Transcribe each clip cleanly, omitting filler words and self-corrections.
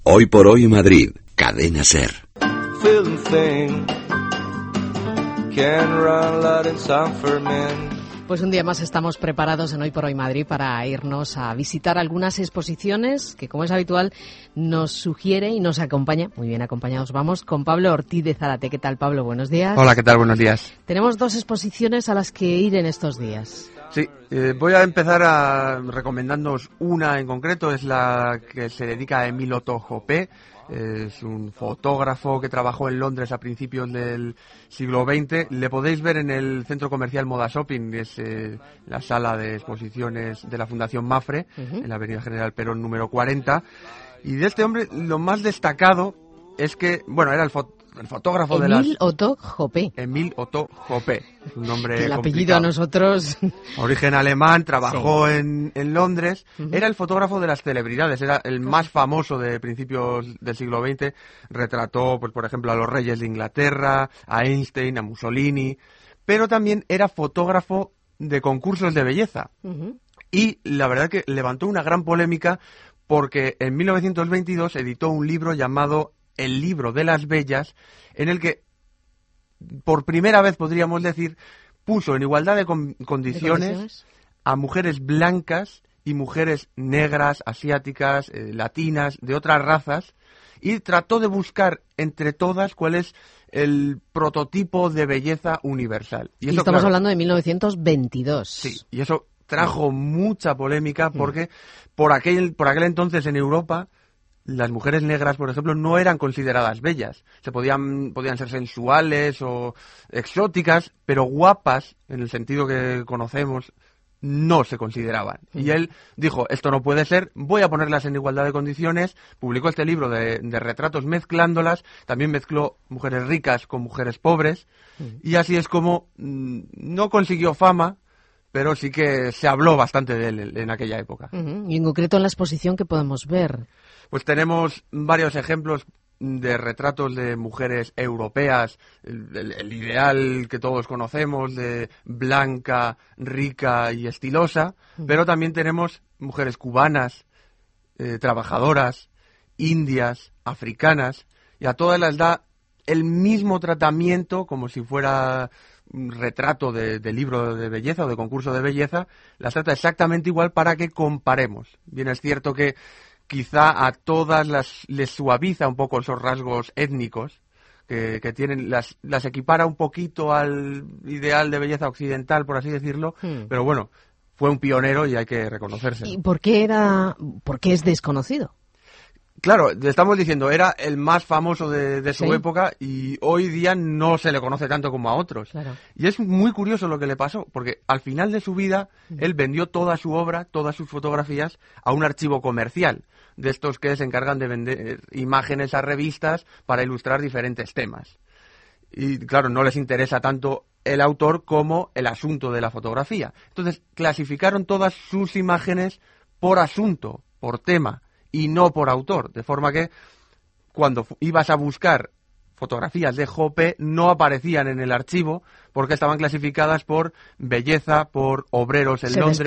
Hoy por hoy Madrid, Cadena SER. Pues un día más estamos preparados en Hoy por Hoy Madrid para irnos a visitar algunas exposiciones que, como es habitual, nos sugiere y nos acompaña. Muy bien acompañados vamos con Pablo Ortiz de Zárate. ¿Qué tal, Pablo? Buenos días. Hola, ¿qué tal? Buenos días. Tenemos dos exposiciones a las que ir en estos días. Sí, voy a empezar recomendándoos una en concreto, es la que se dedica a Émile Otto-Jobbé. Es un fotógrafo que trabajó en Londres a principios del siglo XX. Le podéis ver en el centro comercial Moda Shopping, que es la sala de exposiciones de la Fundación Mapfre, en la Avenida General Perón número 40. Y de este hombre lo más destacado es que, bueno, era el fotógrafo de las... Émile Otto-Jobbé. Émile Otto-Jobbé, un nombre que el complicado. apellido a nosotros... Origen alemán, trabajó sí. en Londres, era el fotógrafo de las celebridades, era el más famoso de principios del siglo XX, retrató, pues por ejemplo, a los reyes de Inglaterra, a Einstein, a Mussolini, pero también era fotógrafo de concursos de belleza. Y la verdad que levantó una gran polémica porque en 1922 editó un libro llamado El libro de las bellas, en el que, por primera vez podríamos decir, puso en igualdad de condiciones a mujeres blancas y mujeres negras, asiáticas, latinas, de otras razas, y trató de buscar entre todas cuál es el prototipo de belleza universal. Y estamos hablando de 1922. Sí, y eso trajo mucha polémica porque por aquel entonces en Europa las mujeres negras, por ejemplo, no eran consideradas bellas. Podían ser sensuales o exóticas, pero guapas, en el sentido que conocemos, no se consideraban. Y él dijo, esto no puede ser, voy a ponerlas en igualdad de condiciones. Publicó este libro de retratos mezclándolas. También mezcló mujeres ricas con mujeres pobres. Y así es como no consiguió fama, pero sí que se habló bastante de él en aquella época. Y en concreto en la exposición, ¿qué podemos ver? Pues tenemos varios ejemplos de retratos de mujeres europeas, el ideal que todos conocemos, de blanca, rica y estilosa, pero también tenemos mujeres cubanas, trabajadoras, indias, africanas, y a todas las da el mismo tratamiento, como si fuera un retrato de libro de belleza o de concurso de belleza, las trata exactamente igual para que comparemos. Bien, es cierto que quizá a todas les suaviza un poco esos rasgos étnicos que tienen, las equipara un poquito al ideal de belleza occidental, por así decirlo, pero bueno, fue un pionero y hay que reconocerse. ¿Y por qué es desconocido? Claro, estamos diciendo, era el más famoso de su ¿Sí? época y hoy día no se le conoce tanto como a otros. Claro. Y es muy curioso lo que le pasó, porque al final de su vida él vendió toda su obra, todas sus fotografías, a un archivo comercial, de estos que se encargan de vender imágenes a revistas para ilustrar diferentes temas. Y claro, no les interesa tanto el autor como el asunto de la fotografía. Entonces, clasificaron todas sus imágenes por asunto, por tema, y no por autor, de forma que cuando ibas a buscar fotografías de Jobbé no aparecían en el archivo porque estaban clasificadas por belleza, por obreros en Londres.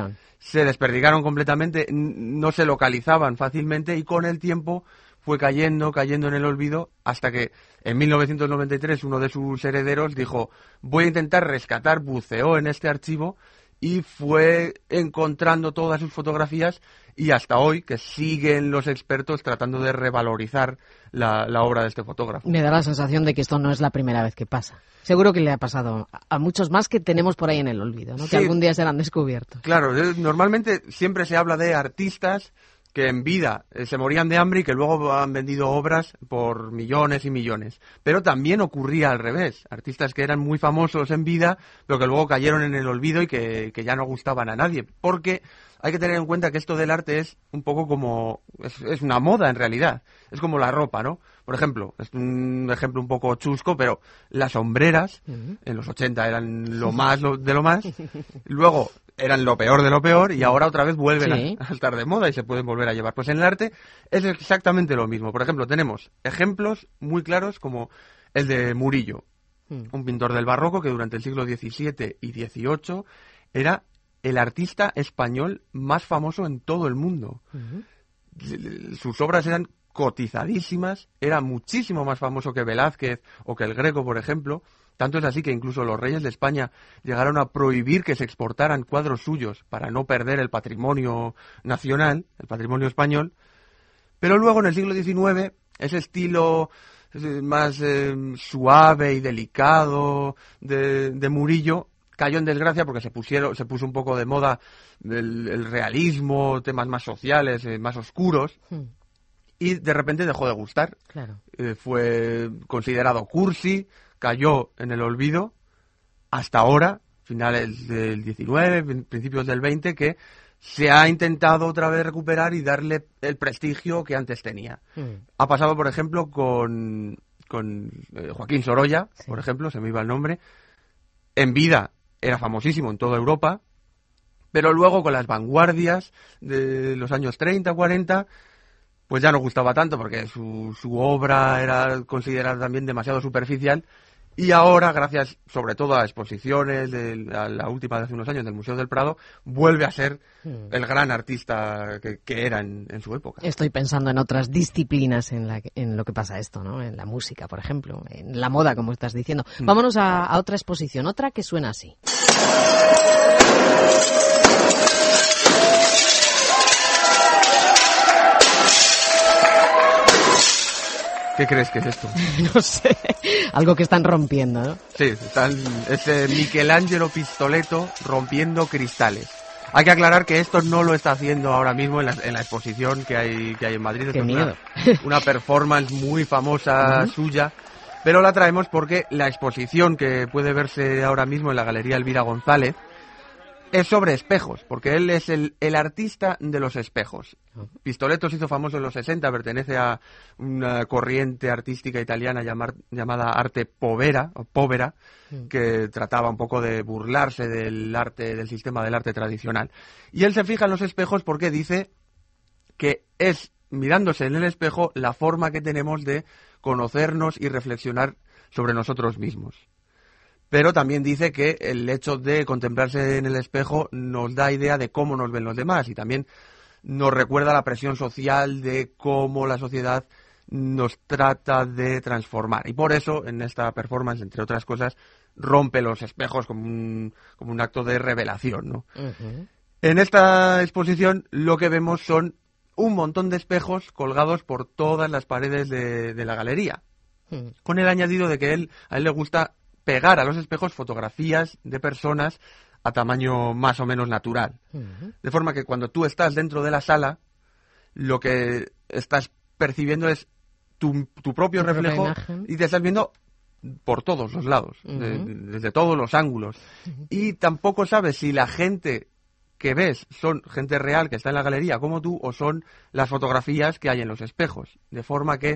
Se desperdigaron completamente, no se localizaban fácilmente y con el tiempo fue cayendo en el olvido hasta que en 1993 uno de sus herederos dijo, voy a intentar rescatar, buceó en este archivo y fue encontrando todas sus fotografías y hasta hoy que siguen los expertos tratando de revalorizar la obra de este fotógrafo. Me da la sensación de que esto no es la primera vez que pasa. Seguro que le ha pasado a muchos más que tenemos por ahí en el olvido, ¿no? Sí. Que algún día serán descubiertos. Claro, normalmente siempre se habla de artistas que en vida se morían de hambre y que luego han vendido obras por millones y millones. Pero también ocurría al revés. Artistas que eran muy famosos en vida, pero que luego cayeron en el olvido y que ya no gustaban a nadie. Porque hay que tener en cuenta que esto del arte es un poco como... es una moda en realidad. Es como la ropa, ¿no? Por ejemplo, es un ejemplo un poco chusco, pero las sombreras en los 80 eran lo más de lo más. Luego eran lo peor de lo peor y ahora otra vez vuelven a estar de moda y se pueden volver a llevar. Pues en el arte es exactamente lo mismo. Por ejemplo, tenemos ejemplos muy claros como el de Murillo, un pintor del barroco que durante el siglo XVII y XVIII era el artista español más famoso en todo el mundo. Sus obras eran cotizadísimas, era muchísimo más famoso que Velázquez o que el Greco, por ejemplo. Tanto es así que incluso los reyes de España llegaron a prohibir que se exportaran cuadros suyos para no perder el patrimonio nacional, el patrimonio español. Pero luego, en el siglo XIX, ese estilo más suave y delicado de Murillo cayó en desgracia porque se puso un poco de moda el realismo, temas más sociales, más oscuros, y de repente dejó de gustar. Claro. Fue considerado cursi, cayó en el olvido, hasta ahora, finales del 19, principios del 20, que se ha intentado otra vez recuperar y darle el prestigio que antes tenía. Ha pasado, por ejemplo, con Joaquín Sorolla, sí, por ejemplo, se me iba el nombre. En vida era famosísimo en toda Europa, pero luego con las vanguardias de los años 30, 40, pues ya no gustaba tanto porque su obra era considerada también demasiado superficial. Y ahora, gracias sobre todo a exposiciones, a la última de hace unos años del Museo del Prado, vuelve a ser el gran artista que era en su época. Estoy pensando en otras disciplinas en lo que pasa esto, ¿no? En la música, por ejemplo, en la moda, como estás diciendo. Vámonos a otra exposición, otra que suena así. ¿Qué crees que es esto? No sé, algo que están rompiendo, ¿no? Sí, es Michelangelo Pistoletto rompiendo cristales. Hay que aclarar que esto no lo está haciendo ahora mismo en la exposición que hay en Madrid. ¡Qué miedo! Una performance muy famosa suya, pero la traemos porque la exposición que puede verse ahora mismo en la Galería Elvira González es sobre espejos, porque él es el artista de los espejos. Pistoletto se hizo famoso en los 60, pertenece a una corriente artística italiana llamada arte povera, que trataba un poco de burlarse del sistema del arte tradicional. Y él se fija en los espejos porque dice que es, mirándose en el espejo, la forma que tenemos de conocernos y reflexionar sobre nosotros mismos. Pero también dice que el hecho de contemplarse en el espejo nos da idea de cómo nos ven los demás y también nos recuerda la presión social de cómo la sociedad nos trata de transformar. Y por eso, en esta performance, entre otras cosas, rompe los espejos como un acto de revelación, ¿no? En esta exposición lo que vemos son un montón de espejos colgados por todas las paredes de la galería, con el añadido de que a él le gusta pegar a los espejos fotografías de personas a tamaño más o menos natural. De forma que cuando tú estás dentro de la sala, lo que estás percibiendo es tu propio reflejo y te estás viendo por todos los lados, desde todos los ángulos. Y tampoco sabes si la gente que ves son gente real que está en la galería como tú o son las fotografías que hay en los espejos. De forma que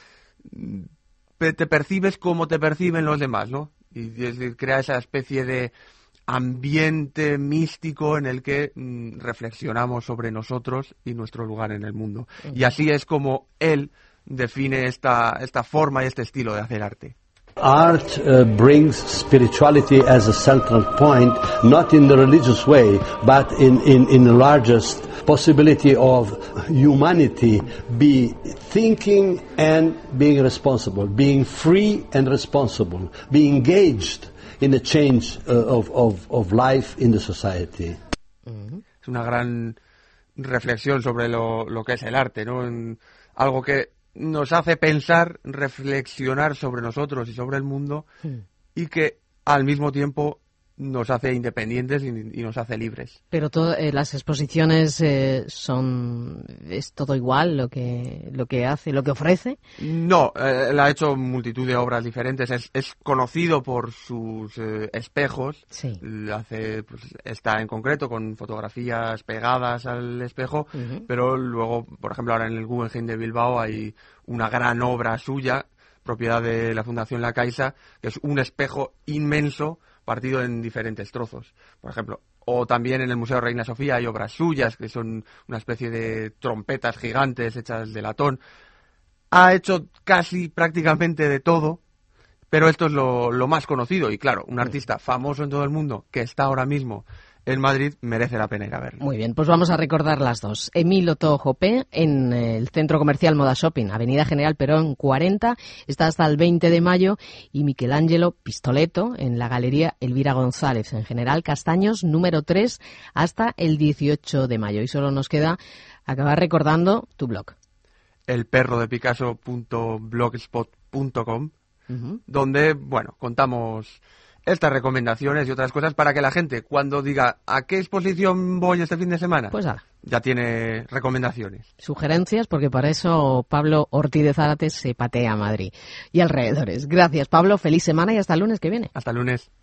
te percibes como te perciben los demás, ¿no? Y crea esa especie de ambiente místico en el que reflexionamos sobre nosotros y nuestro lugar en el mundo. Y así es como él define esta forma y este estilo de hacer arte. Art brings spirituality as a central point, not in the religious way, but in the largest possibility of humanity be thinking and being responsible, being free and responsible, being engaged in the change of life in the society. Es una gran reflexión sobre lo que es el arte, ¿no? Algo que nos hace pensar, reflexionar sobre nosotros y sobre el mundo y que al mismo tiempo nos hace independientes y nos hace libres. Pero las exposiciones es todo igual lo que hace, lo que ofrece. No, él ha hecho multitud de obras diferentes. Es conocido por sus espejos. Sí. Está en concreto con fotografías pegadas al espejo, pero luego, por ejemplo, ahora en el Guggenheim de Bilbao hay una gran obra suya, propiedad de la Fundación La Caixa, que es un espejo inmenso partido en diferentes trozos, por ejemplo. O también en el Museo Reina Sofía hay obras suyas, que son una especie de trompetas gigantes hechas de latón. Ha hecho casi prácticamente de todo, pero esto es lo más conocido. Y claro, un artista famoso en todo el mundo, que está ahora mismo en Madrid, merece la pena ir a verlo. Muy bien, pues vamos a recordar las dos. Emil Otto Jopé, en el Centro Comercial Moda Shopping, Avenida General Perón 40, está hasta el 20 de mayo, y Michelangelo Pistoletto, en la Galería Elvira González, en General Castaños, número 3, hasta el 18 de mayo. Y solo nos queda acabar recordando tu blog. elperrodepicasso.blogspot.com, donde, bueno, contamos estas recomendaciones y otras cosas para que la gente, cuando diga ¿a qué exposición voy este fin de semana? Pues ya tiene recomendaciones. Sugerencias, porque para eso Pablo Ortiz de Zárate se patea a Madrid y alrededores. Gracias, Pablo. Feliz semana y hasta el lunes que viene. Hasta el lunes.